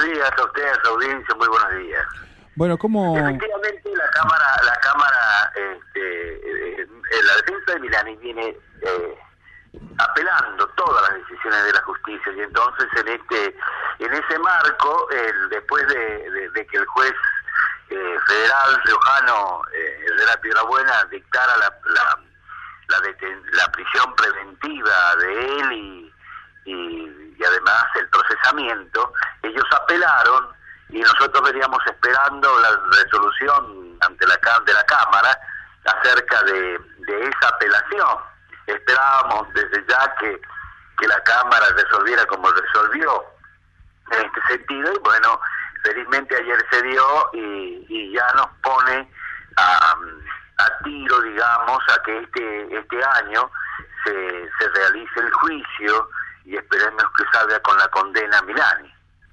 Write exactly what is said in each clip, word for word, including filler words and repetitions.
días a ustedes, a su audiencia, muy buenos días. Bueno, ¿cómo...? Efectivamente, la Cámara, la Cámara, este, eh, la defensa de Milani viene eh, apelando todas las decisiones de la justicia, y entonces en este, en ese marco, el, después de, de, de que el juez eh, federal riojano, eh, el de la Piedrabuena, dictara la, la, la, deten, la prisión preventiva de él y, y, y además el procesamiento, ellos apelaron y nosotros veníamos esperando la resolución ante la de la Cámara acerca de, de esa apelación. Esperábamos desde ya que, que la Cámara resolviera como resolvió en este sentido, y bueno, felizmente ayer se dio y, y ya nos pone a, a tiro, digamos, a que este este año se, se realice el juicio y esperemos que salga con la condena a Milani.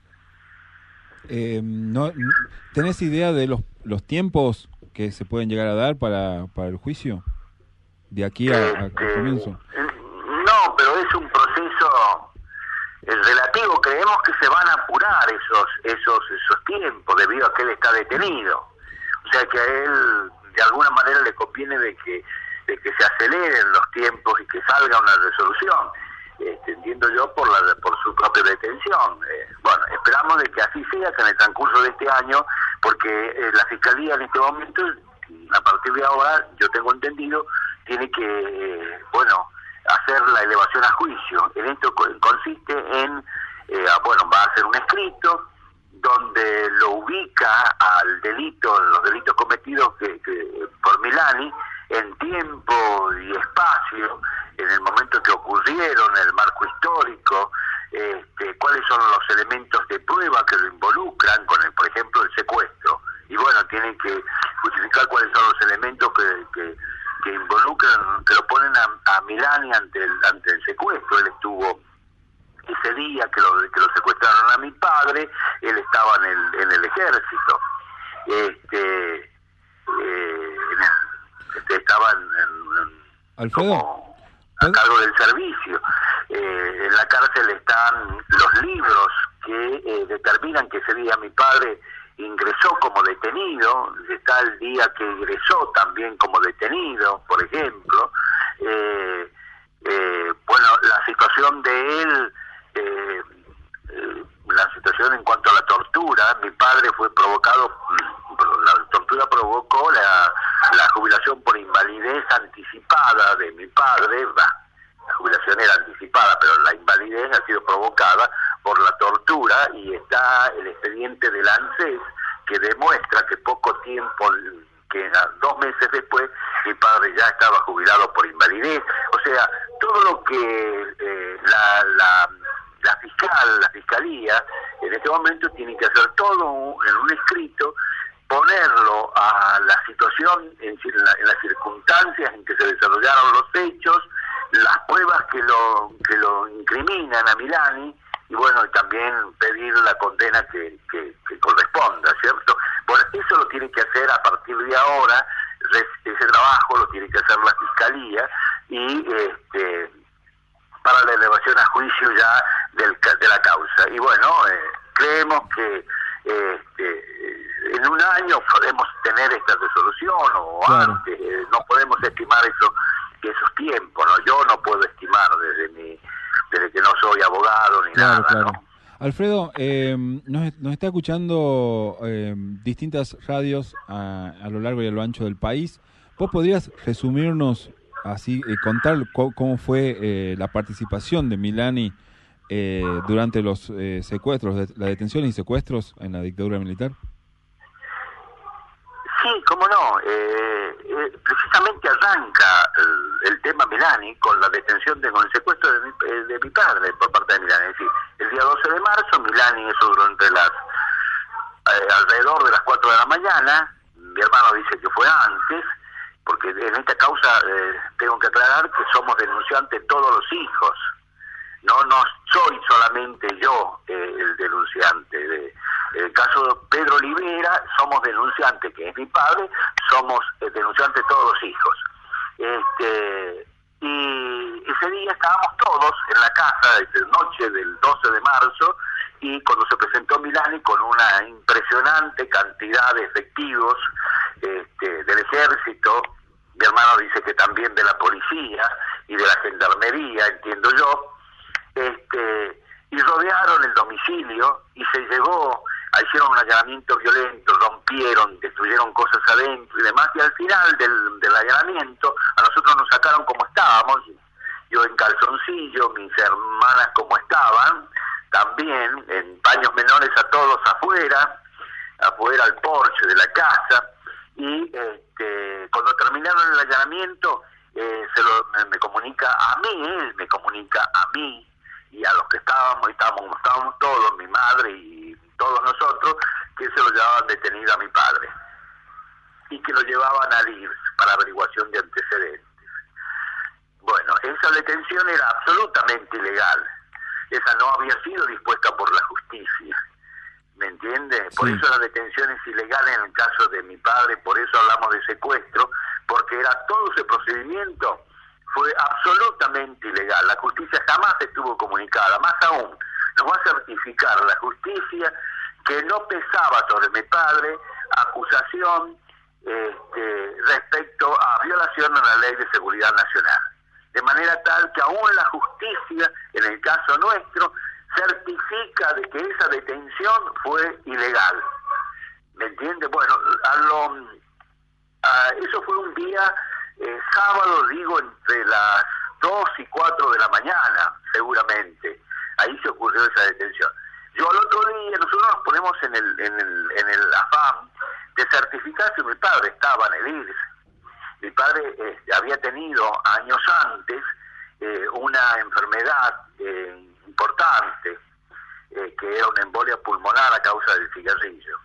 Eh, no, ¿Tenés idea de los los tiempos que se pueden llegar a dar para, para el juicio? De aquí a, a, este, al comienzo. No, pero es un proceso relativo. Creemos que se van a apurar esos esos esos tiempos debido a que él está detenido. O sea que a él de alguna manera le conviene de que de que se aceleren los tiempos y que salga una resolución. Este, entiendo yo por la por su propia detención. Eh, bueno, esperamos de que así sea, que en el transcurso de este año, porque eh, la Fiscalía en este momento, a partir de ahora, yo tengo entendido, tiene que, eh, bueno, hacer la elevación a juicio. En esto consiste en, eh, bueno, va a hacer un escrito donde lo ubica al delito, los delitos cometidos que, que por Milani, en tiempo y espacio, en el momento que ocurrieron, en el marco histórico, este, cuáles son los elementos de prueba que lo involucran con, el, por ejemplo, el secuestro. Y bueno, tienen que justificar cuáles son los elementos que, que, que involucran, que lo ponen a, a Milani ante el, ante el secuestro. Él estuvo ese día que lo, que lo secuestraron a mi padre, él estaba en el, en el ejército. Este, eh, en el, este estaba en, en, Alfredo, como a cargo del servicio. Eh, en la cárcel están los libros que eh, determinan que ese día mi padre ingresó como detenido, está el día que ingresó también como detenido, por ejemplo. Eh, eh, bueno, la situación de él, eh, eh, la situación en cuanto a la tortura, mi padre fue provocado, la tortura provocó la, la jubilación por invalidez anticipada de mi padre. Bah, la jubilación era anticipada, pero la invalidez ha sido provocada por la tortura, y está el expediente del ANSES que demuestra que poco tiempo, que dos meses después, mi padre ya estaba jubilado por invalidez. O sea, todo lo que eh, la, la, la fiscal, la fiscalía, en este momento tiene que hacer todo en un escrito, ponerlo a la situación, en, en, la, en las circunstancias en que se desarrollaron los hechos, las pruebas que lo que lo incriminan a Milani, y bueno, también pedir la condena que, que, que corresponda, ¿cierto? Bueno, eso lo tiene que hacer a partir de ahora, ese trabajo lo tiene que hacer la Fiscalía, y este para la elevación a juicio ya del, de la causa. Y bueno, eh, creemos que este, en un año podemos tener esta resolución, o claro, antes, eh, no podemos estimar eso, esos tiempos, ¿no? Yo no puedo estimar desde mi desde que no soy abogado ni claro, nada, claro. ¿no? Alfredo, eh, nos, nos está escuchando eh, distintas radios a, a lo largo y a lo ancho del país. ¿Vos podrías resumirnos, así, eh, contar co- cómo fue eh, la participación de Milani eh, durante los eh, secuestros, de, la detención y secuestros en la dictadura militar? Sí, cómo no. Eh, eh, precisamente arranca el, el tema Milani con la detención, de, con el secuestro de mi, eh, de mi padre por parte de Milani. Es decir, el día doce de marzo, Milani, eso durante las, eh, alrededor de las cuatro de la mañana, mi hermano dice que fue antes, porque en esta causa eh, tengo que aclarar que somos denunciantes todos los hijos. No, no soy solamente yo eh, el denunciante. De, en el caso de Pedro Olivera, somos denunciantes, que es mi padre, somos eh, denunciantes todos los hijos. Este, y ese día estábamos todos en la casa, esa noche del doce de marzo, y cuando se presentó Milani con una impresionante cantidad de efectivos este, del ejército, mi hermano dice que también de la policía y de la gendarmería, entiendo yo, este, y rodearon el domicilio y se llevó, hicieron un allanamiento violento, rompieron, destruyeron cosas adentro y demás, y al final del, del allanamiento a nosotros nos sacaron como estábamos, yo en calzoncillo, mis hermanas como estaban, también en paños menores a todos afuera, afuera al porche de la casa, y este, cuando terminaron el allanamiento, eh, se lo, me, me comunica a mí, él me comunica a mí, y a los que estábamos, estábamos, estábamos todos, mi madre y todos nosotros, que se lo llevaban detenido a mi padre, y que lo llevaban al I R S para averiguación de antecedentes. Bueno, esa detención era absolutamente ilegal. Esa no había sido dispuesta por la justicia, ¿me entiende? Por sí. Eso la detención es ilegal en el caso de mi padre, por eso hablamos de secuestro, porque era todo ese procedimiento fue absolutamente ilegal. La justicia jamás estuvo comunicada, más aún, nos va a certificar la justicia que no pesaba sobre mi padre acusación este, respecto a violación a la Ley de Seguridad Nacional. De manera tal que aún la justicia, en el caso nuestro, certifica de que esa detención fue ilegal. ¿Me entiende? Bueno, a lo, a, eso fue un día eh, sábado, digo, entre las dos y cuatro de la mañana, seguramente. Ahí se ocurrió esa detención. Yo al otro día, nosotros nos ponemos en el, en el, en el afán de certificar si mi padre estaba en el I R S. Mi padre eh, había tenido años antes eh, una enfermedad eh, importante, eh, que era una embolia pulmonar a causa del cigarrillo.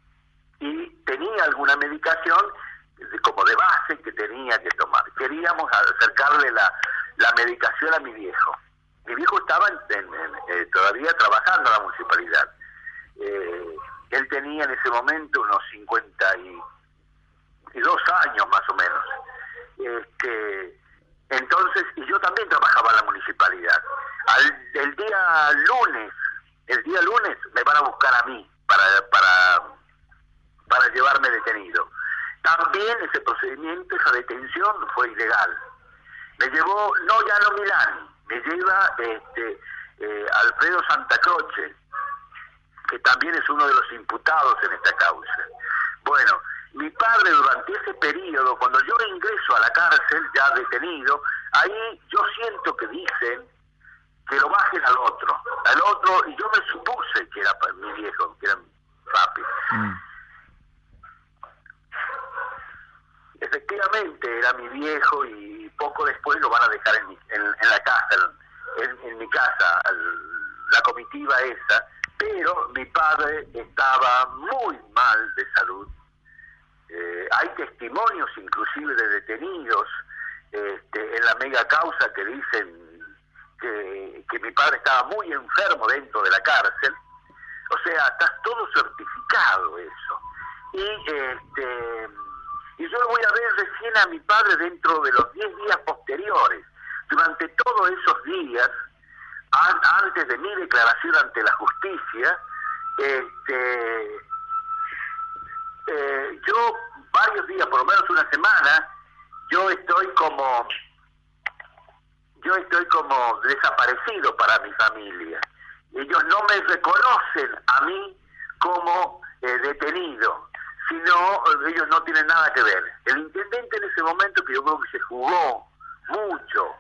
Y tenía alguna medicación de, como de base que tenía que tomar. Queríamos acercarle la, la medicación a mi viejo. Mi viejo estaba en, en, en, eh, todavía trabajando en la municipalidad. Eh, él tenía en ese momento unos cincuenta y dos años más o menos. Este, entonces, y yo también trabajaba en la municipalidad. Al, el día lunes, el día lunes me van a buscar a mí para, para, para llevarme detenido. También ese procedimiento, esa detención fue ilegal. Me llevó, no Llano Milani, me lleva este, eh, Alfredo Santacroce, que también es uno de los imputados en esta causa. Bueno, mi padre durante ese periodo, cuando yo ingreso a la cárcel, ya detenido, ahí yo siento que dicen que lo bajen al otro, al otro, y yo me supuse que era mi viejo, que era papi. Mm. Efectivamente era mi viejo y poco después lo van a dejar en, mi, en, en la casa, en, en mi casa, la comitiva esa, pero mi padre estaba muy mal de salud. Eh, hay testimonios inclusive de detenidos este, en la mega causa que dicen que, que mi padre estaba muy enfermo dentro de la cárcel. O sea, está todo certificado eso. Y este y yo lo voy a ver recién a mi padre dentro de los diez días posteriores. Durante todos esos días, an, antes de mi declaración ante la justicia, este Eh, yo varios días, por lo menos una semana, yo estoy como yo estoy como desaparecido para mi familia. Ellos no me reconocen a mí como eh, detenido, sino ellos no tienen nada que ver. El intendente en ese momento, que yo creo que se jugó mucho,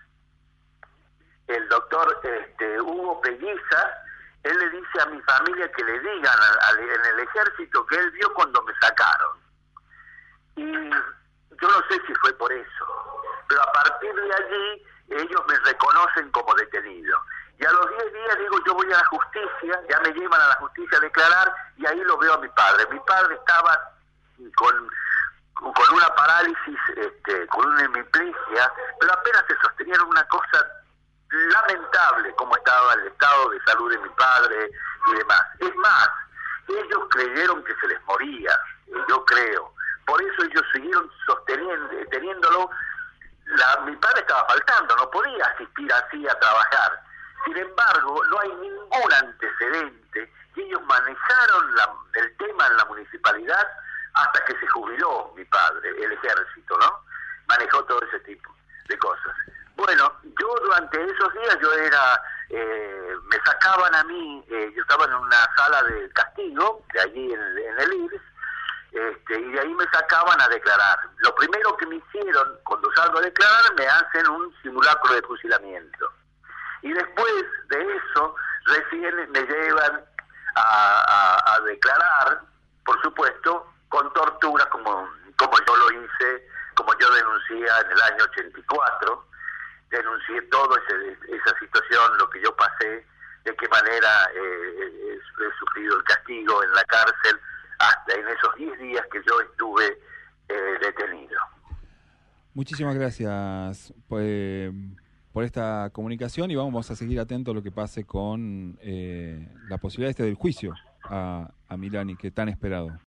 el doctor este, Hugo Pelliza, él le dice a mi familia que le digan a, a, en el ejército que él vio cuando me sacaron. Y yo no sé si fue por eso, pero a partir de allí ellos me reconocen como detenido. Y a los diez días digo, yo voy a la justicia, ya me llevan a la justicia a declarar, y ahí lo veo a mi padre. Mi padre estaba con, con una parálisis, este, con una hemiplegia, pero apenas se sostenía una cosa lamentable como estaba el estado de salud de mi padre y demás. Es más, ellos creyeron que se les moría, yo creo. Por eso ellos siguieron sosteniendo, teniéndolo. La, mi padre estaba faltando, no podía asistir así a trabajar. Sin embargo, no hay ningún antecedente y ellos man, revisaron la, el tema en la municipalidad hasta que se jubiló mi padre, el ejército, ¿no? Manejó todo ese tipo de cosas. Bueno, yo durante esos días yo era, eh, me sacaban a mí, eh, yo estaba en una sala de castigo, de allí en, en el I R S, este, y de ahí me sacaban a declarar. Lo primero que me hicieron, cuando salgo a declarar, me hacen un simulacro de fusilamiento. Y después de eso, recién me llevan a, a, a declarar, por supuesto, con tortura, como, como yo lo hice, como yo denuncié en el año ochenta y cuatro, denuncié todo ese, esa situación, lo que yo pasé, de qué manera eh, he, he sufrido el castigo en la cárcel, hasta en esos diez días que yo estuve eh, detenido. Muchísimas gracias pues, por esta comunicación y vamos a seguir atentos a lo que pase con eh, la posibilidad este del juicio a, a Milani, que tan esperado.